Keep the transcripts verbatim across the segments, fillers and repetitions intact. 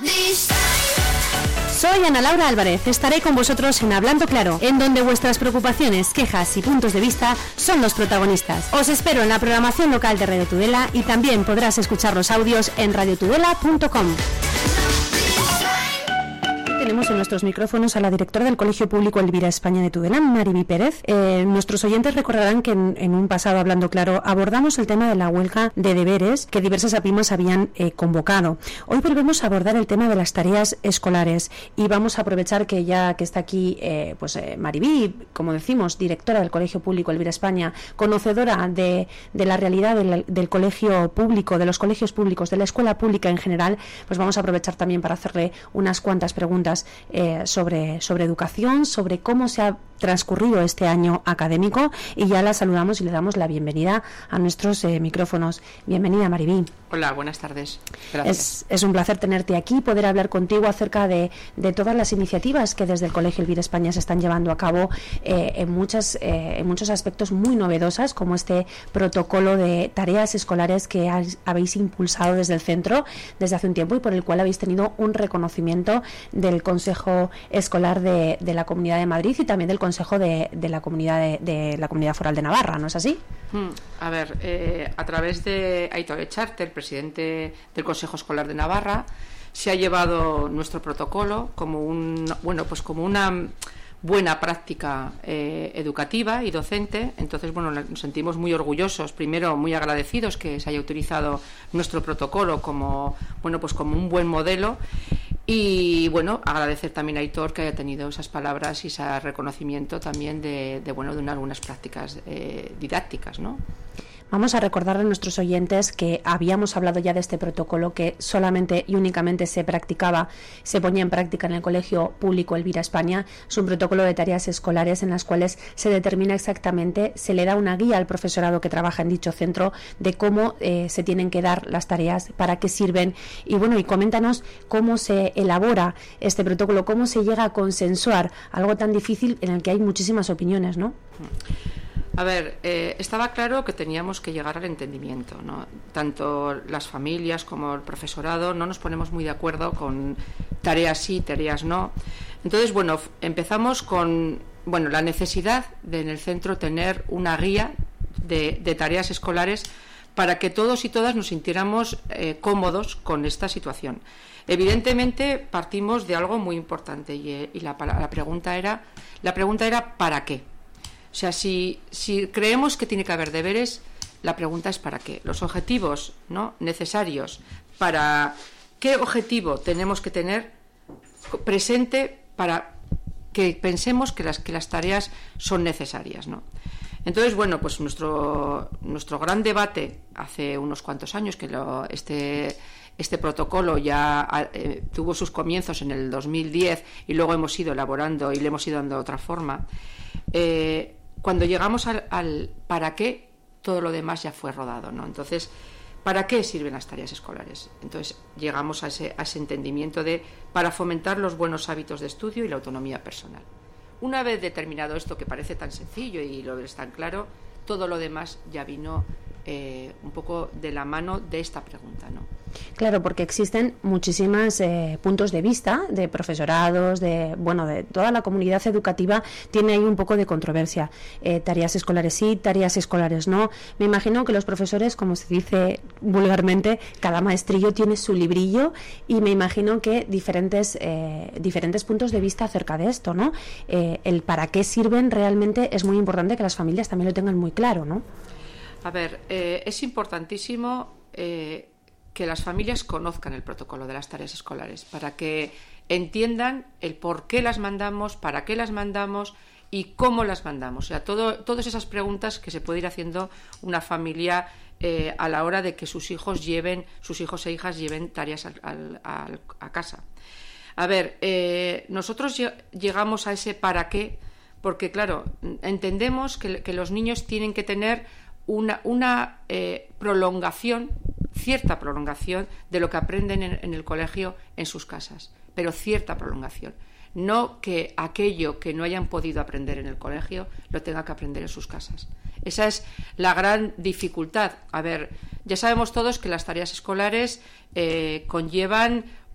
Soy Ana Laura Álvarez, estaré con vosotros en Hablando Claro, en donde vuestras preocupaciones, quejas y puntos de vista son los protagonistas. Os espero en la programación local de Radio Tudela y también podrás escuchar los audios en radio tudela punto com. Tenemos en nuestros micrófonos a la directora del Colegio Público Elvira España de Tudela, Mariví Pérez. Eh, nuestros oyentes recordarán que en, en un pasado Hablando Claro abordamos el tema de la huelga de deberes que diversas APIMAs habían eh, convocado. Hoy volvemos a abordar el tema de las tareas escolares y vamos a aprovechar que ya que está aquí eh, pues eh, Mariví, como decimos, directora del Colegio Público Elvira España, conocedora de, de la realidad del, del colegio público, de los colegios públicos, de la escuela pública en general, pues vamos a aprovechar también para hacerle unas cuantas preguntas Eh, sobre, sobre educación, sobre cómo se ha transcurrido este año académico, y ya la saludamos y le damos la bienvenida a nuestros eh, micrófonos. Bienvenida, Mariví. Hola, buenas tardes. Gracias. Es, es un placer tenerte aquí, poder hablar contigo acerca de, de todas las iniciativas que desde el Colegio Elvira España se están llevando a cabo eh, en, muchas, eh, en muchos aspectos muy novedosas, como este protocolo de tareas escolares que has, habéis impulsado desde el centro desde hace un tiempo y por el cual habéis tenido un reconocimiento del Consejo Escolar de, de la Comunidad de Madrid y también del Consejo de, de la Comunidad de, de la Comunidad Foral de Navarra, ¿no es así? A ver, eh, a través de Aitor Echarte, el presidente del Consejo Escolar de Navarra, se ha llevado nuestro protocolo como un, bueno, pues como una buena práctica eh, educativa y docente. Entonces, bueno, nos sentimos muy orgullosos, primero muy agradecidos que se haya utilizado nuestro protocolo como, bueno, pues como un buen modelo. Y bueno, agradecer también a Aitor que haya tenido esas palabras y ese reconocimiento también de, de bueno, de una, algunas prácticas eh, didácticas, ¿no? Vamos a recordarle a nuestros oyentes que habíamos hablado ya de este protocolo que solamente y únicamente se practicaba, se ponía en práctica en el Colegio Público Elvira España. Es un protocolo de tareas escolares en las cuales se determina exactamente, se le da una guía al profesorado que trabaja en dicho centro de cómo eh, se tienen que dar las tareas, para qué sirven. Y bueno, y coméntanos cómo se elabora este protocolo, cómo se llega a consensuar algo tan difícil en el que hay muchísimas opiniones, ¿no? A ver, eh, estaba claro que teníamos que llegar al entendimiento, ¿no? Tanto las familias como el profesorado no nos ponemos muy de acuerdo con tareas sí, tareas no. Entonces, bueno, empezamos con bueno, la necesidad de en el centro tener una guía de, de tareas escolares para que todos y todas nos sintiéramos eh, cómodos con esta situación. Evidentemente partimos de algo muy importante y, y la, la pregunta era la pregunta era ¿para qué? O sea, si, si creemos que tiene que haber deberes, la pregunta es ¿para qué? Los objetivos, ¿no?, necesarios para qué objetivo tenemos que tener presente para que pensemos que las, que las tareas son necesarias, ¿no? Entonces, bueno, pues nuestro, nuestro gran debate hace unos cuantos años, que lo, este, este protocolo ya eh, tuvo sus comienzos en el dos mil diez y luego hemos ido elaborando y le hemos ido dando otra forma. Eh, Cuando llegamos al, al para qué, todo lo demás ya fue rodado, ¿no? Entonces, ¿para qué sirven las tareas escolares? Entonces, llegamos a ese, a ese entendimiento de para fomentar los buenos hábitos de estudio y la autonomía personal. Una vez determinado esto, que parece tan sencillo y lo ves tan claro, todo lo demás ya vino eh, un poco de la mano de esta pregunta, ¿no? Claro, porque existen muchísimos eh, puntos de vista de profesorados, de bueno, de toda la comunidad educativa. Tiene ahí un poco de controversia. Eh, tareas escolares sí, tareas escolares no. Me imagino que los profesores, como se dice vulgarmente, cada maestrillo tiene su librillo y me imagino que diferentes eh, diferentes puntos de vista acerca de esto, ¿no? Eh, el para qué sirven realmente es muy importante que las familias también lo tengan muy claro, ¿no? A ver, eh, es importantísimo eh, que las familias conozcan el protocolo de las tareas escolares para que entiendan el por qué las mandamos, para qué las mandamos y cómo las mandamos. O sea, todo, todas esas preguntas que se puede ir haciendo una familia eh, a la hora de que sus hijos lleven, sus hijos e hijas lleven tareas al, al, al, a casa. A ver, eh, nosotros llegamos a ese para qué porque, claro, entendemos que, que los niños tienen que tener una, una eh, prolongación, cierta prolongación de lo que aprenden en, en el colegio en sus casas, pero cierta prolongación. No que aquello que no hayan podido aprender en el colegio lo tenga que aprender en sus casas. Esa es la gran dificultad. A ver, ya sabemos todos que las tareas escolares eh, conllevan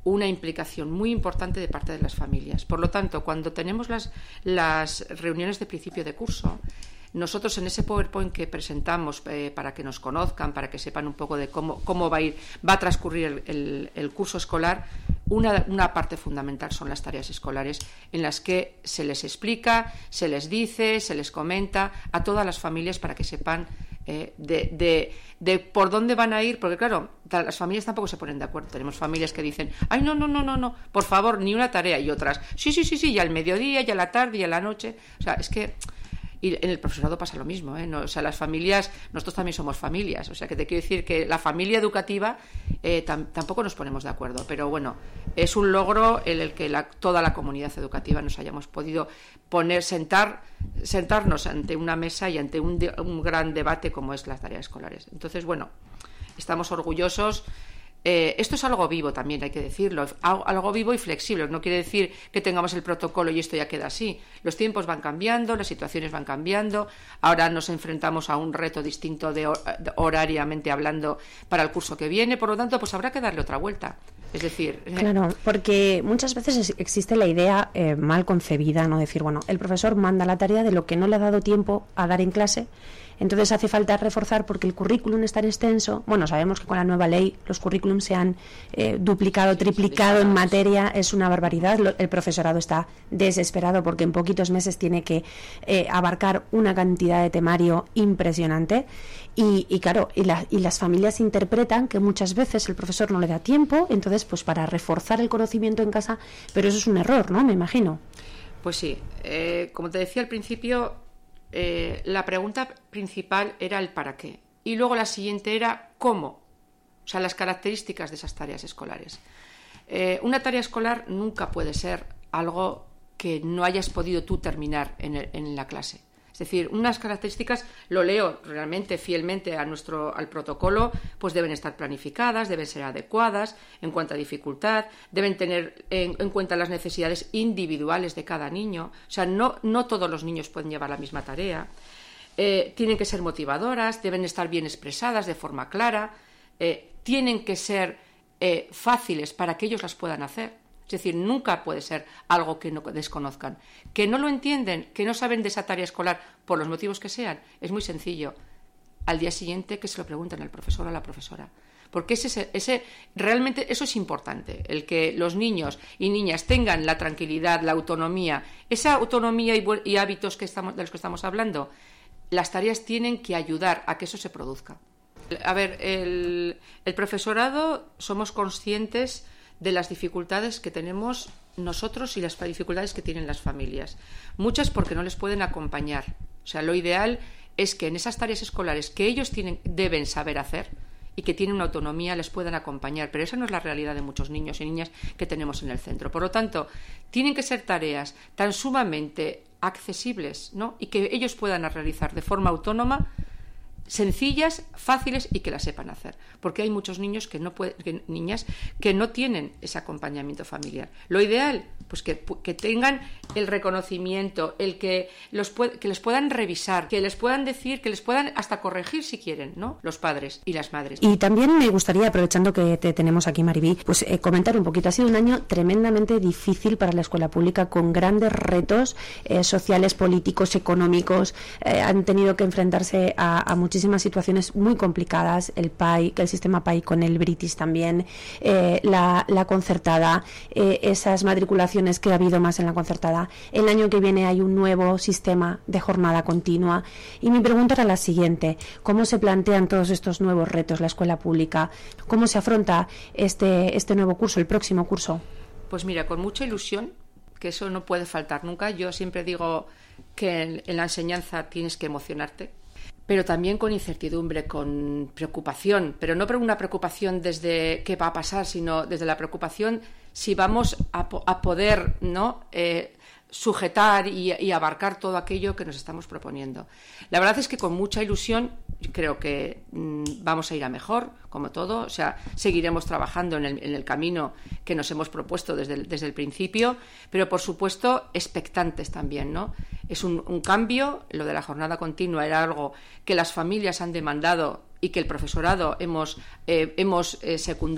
una implicación muy importante de parte de las familias. Por lo tanto, cuando tenemos las, las reuniones de principio de curso, nosotros en ese PowerPoint que presentamos eh, para que nos conozcan, para que sepan un poco de cómo, cómo va a ir, va a transcurrir el, el, el curso escolar, una, una parte fundamental son las tareas escolares, en las que se les explica, se les dice, se les comenta a todas las familias para que sepan eh, de, de, de por dónde van a ir, porque claro, las familias tampoco se ponen de acuerdo. Tenemos familias que dicen, ay, no, no, no, no, no, por favor, ni una tarea, y otras, sí, sí, sí, sí, ya al mediodía, ya a la tarde, ya a la noche. O sea, es que... Y en el profesorado pasa lo mismo, ¿eh? No, o sea, las familias, nosotros también somos familias, o sea, que te quiero decir que la familia educativa eh, tam, tampoco nos ponemos de acuerdo, pero bueno, es un logro en el que la, toda la comunidad educativa nos hayamos podido poner, sentar, sentarnos ante una mesa y ante un, de, un gran debate como es las tareas escolares. Entonces, bueno, estamos orgullosos. Eh, esto es algo vivo también, hay que decirlo, algo vivo y flexible. No quiere decir que tengamos el protocolo y esto ya queda así. Los tiempos van cambiando, las situaciones van cambiando. Ahora nos enfrentamos a un reto distinto de, de horariamente hablando para el curso que viene. Por lo tanto, pues habrá que darle otra vuelta. Es decir... Claro, porque muchas veces existe la idea eh, mal concebida, ¿no? Decir, bueno, el profesor manda la tarea de lo que no le ha dado tiempo a dar en clase. Entonces hace falta reforzar porque el currículum es tan extenso. Bueno, sabemos que con la nueva ley los currículums se han eh, duplicado, triplicado en materia, es una barbaridad. El profesorado está desesperado porque en poquitos meses tiene que eh, abarcar una cantidad de temario impresionante. Y, y claro, y, la, y las familias interpretan que muchas veces el profesor no le da tiempo, entonces pues para reforzar el conocimiento en casa, pero eso es un error, ¿no? Me imagino. Pues sí, eh, como te decía al principio, Eh, la pregunta principal era el para qué y luego la siguiente era cómo, o sea, las características de esas tareas escolares. Eh, una tarea escolar nunca puede ser algo que no hayas podido tú terminar en, el, en la clase. Es decir, unas características, lo leo realmente fielmente a nuestro, al protocolo, pues deben estar planificadas, deben ser adecuadas en cuanto a dificultad, deben tener en, en cuenta las necesidades individuales de cada niño. O sea, no, no todos los niños pueden llevar la misma tarea. Eh, tienen que ser motivadoras, deben estar bien expresadas de forma clara, eh, tienen que ser eh, fáciles para que ellos las puedan hacer. Es decir, nunca puede ser algo que no desconozcan. Que no lo entienden, que no saben de esa tarea escolar por los motivos que sean, es muy sencillo. Al día siguiente que se lo pregunten al profesor o a la profesora. Porque ese, ese, realmente eso es importante, el que los niños y niñas tengan la tranquilidad, la autonomía, esa autonomía y, y hábitos que estamos, de los que estamos hablando. Las tareas tienen que ayudar a que eso se produzca. A ver, el, el profesorado somos conscientes de las dificultades que tenemos nosotros y las dificultades que tienen las familias. Muchas porque no les pueden acompañar. O sea, lo ideal es que en esas tareas escolares que ellos tienen, deben saber hacer y que tienen una autonomía, les puedan acompañar. Pero esa no es la realidad de muchos niños y niñas que tenemos en el centro. Por lo tanto, tienen que ser tareas tan sumamente accesibles, ¿no? Y que ellos puedan realizar de forma autónoma, sencillas, fáciles y que las sepan hacer, porque hay muchos niños que no pueden, que, niñas que no tienen ese acompañamiento familiar. Lo ideal, pues que, que tengan el reconocimiento, el que los que les puedan revisar, que les puedan decir, que les puedan hasta corregir si quieren, ¿no? Los padres y las madres. Y también me gustaría, aprovechando que te tenemos aquí, Maribí, pues eh, comentar un poquito. Ha sido un año tremendamente difícil para la escuela pública, con grandes retos eh, sociales, políticos, económicos. Eh, han tenido que enfrentarse a, a muchísimas situaciones muy complicadas, el P A I, el sistema P A I con el British también, eh, la, la concertada, eh, esas matriculaciones que ha habido más en la concertada. El año que viene hay un nuevo sistema de jornada continua. Y mi pregunta era la siguiente: ¿cómo se plantean todos estos nuevos retos la escuela pública? ¿Cómo se afronta este, este nuevo curso, el próximo curso? Pues mira, con mucha ilusión, que eso no puede faltar nunca. Yo siempre digo que en, en la enseñanza tienes que emocionarte, pero también con incertidumbre, con preocupación, pero no por una preocupación desde qué va a pasar, sino desde la preocupación si vamos a, po- a poder, ¿no? Eh, sujetar y, y abarcar todo aquello que nos estamos proponiendo. La verdad es que con mucha ilusión creo que mmm, vamos a ir a mejor, como todo. O sea, seguiremos trabajando en el, en el camino que nos hemos propuesto desde el, desde el principio, pero por supuesto expectantes también, ¿no? Es un, un cambio. Lo de la jornada continua era algo que las familias han demandado y que el profesorado hemos, eh, hemos eh, secundado.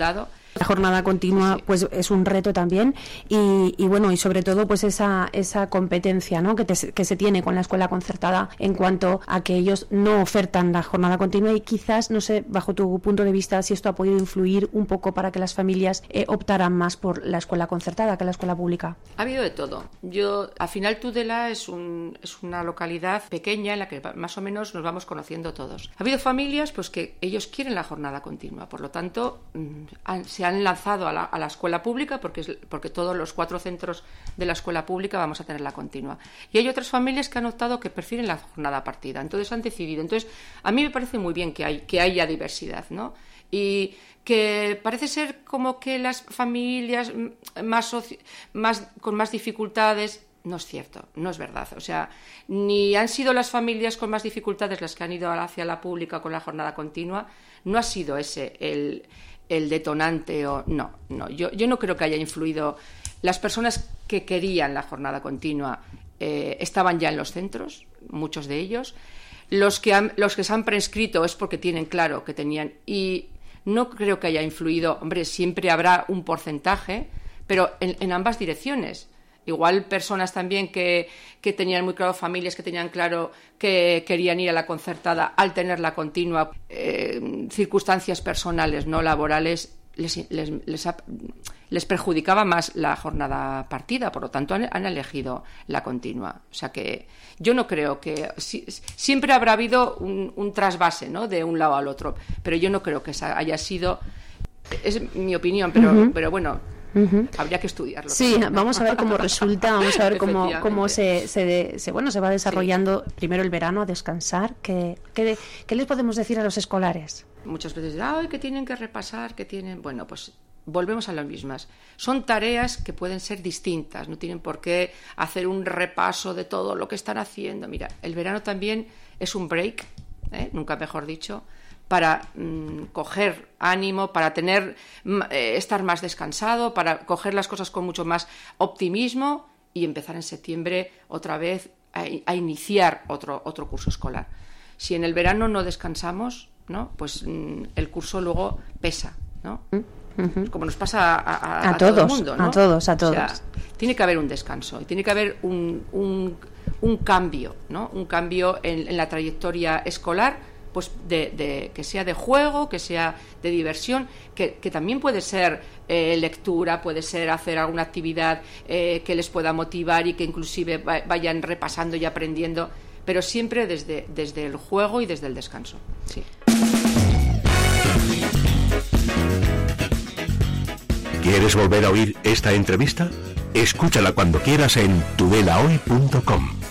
La jornada continua sí. pues es un reto también y, y bueno, y sobre todo pues esa esa competencia, ¿no? que, te, que se tiene con la escuela concertada en cuanto a que ellos no ofertan la jornada continua y quizás, no sé, bajo tu punto de vista, si esto ha podido influir un poco para que las familias eh, optaran más por la escuela concertada que la escuela pública. Ha habido de todo. Yo, al final Tudela es, un, es una localidad pequeña en la que más o menos nos vamos conociendo todos. Ha habido familias pues que ellos quieren la jornada continua, por lo tanto han, se han lanzado a la, a la escuela pública porque, es, porque todos los cuatro centros de la escuela pública vamos a tener la continua. Y hay otras familias que han optado que prefieren la jornada partida, entonces han decidido. Entonces, a mí me parece muy bien que, hay, que haya diversidad, ¿no? Y que parece ser como que las familias más, más con más dificultades, no es cierto, no es verdad. O sea, ni han sido las familias con más dificultades las que han ido hacia la pública con la jornada continua, no ha sido ese el, el detonante o no, no. Yo, yo no creo que haya influido. Las personas que querían la jornada continua eh, estaban ya en los centros, muchos de ellos. Los que, han, los que se han prescrito es porque tienen claro que tenían, y no creo que haya influido, hombre, siempre habrá un porcentaje, pero en, en ambas direcciones. Igual personas también que, que tenían muy claro, familias que tenían claro que querían ir a la concertada al tener la continua, eh, circunstancias personales, no laborales, les, les, les, ha, les perjudicaba más la jornada partida, por lo tanto han, han elegido la continua. O sea que yo no creo que... Si, siempre habrá habido un, un trasvase, ¿no?, de un lado al otro, pero yo no creo que esa haya sido... Es mi opinión, pero, uh-huh. pero bueno... Uh-huh. Habría que estudiarlo. Sí, también. Vamos a ver cómo resulta, vamos a ver cómo, cómo se, se, se, bueno, se va desarrollando sí. primero el verano, a descansar. ¿Qué, qué, ¿Qué les podemos decir a los escolares? Muchas veces dicen, ay, que tienen que repasar, que tienen... Bueno, pues volvemos a las mismas. Son tareas que pueden ser distintas, no tienen por qué hacer un repaso de todo lo que están haciendo. Mira, el verano también es un break, ¿eh? Nunca mejor dicho, para mmm, coger ánimo, para tener eh, estar más descansado, para coger las cosas con mucho más optimismo y empezar en septiembre otra vez a, a iniciar otro, otro curso escolar. Si en el verano no descansamos, ¿no?, pues mmm, el curso luego pesa, ¿no? Uh-huh. Como nos pasa a, a, a, a todos, todo el mundo, ¿no? A todos, a todos. O sea, tiene que haber un descanso y tiene que haber un, un, un cambio, ¿no? Un cambio en, en la trayectoria escolar, pues de, de que sea de juego, que sea de diversión, que, que también puede ser eh, lectura, puede ser hacer alguna actividad eh, que les pueda motivar y que inclusive vayan repasando y aprendiendo, pero siempre desde, desde el juego y desde el descanso. Sí. ¿Quieres volver a oír esta entrevista? Escúchala cuando quieras en tudela hoy punto com.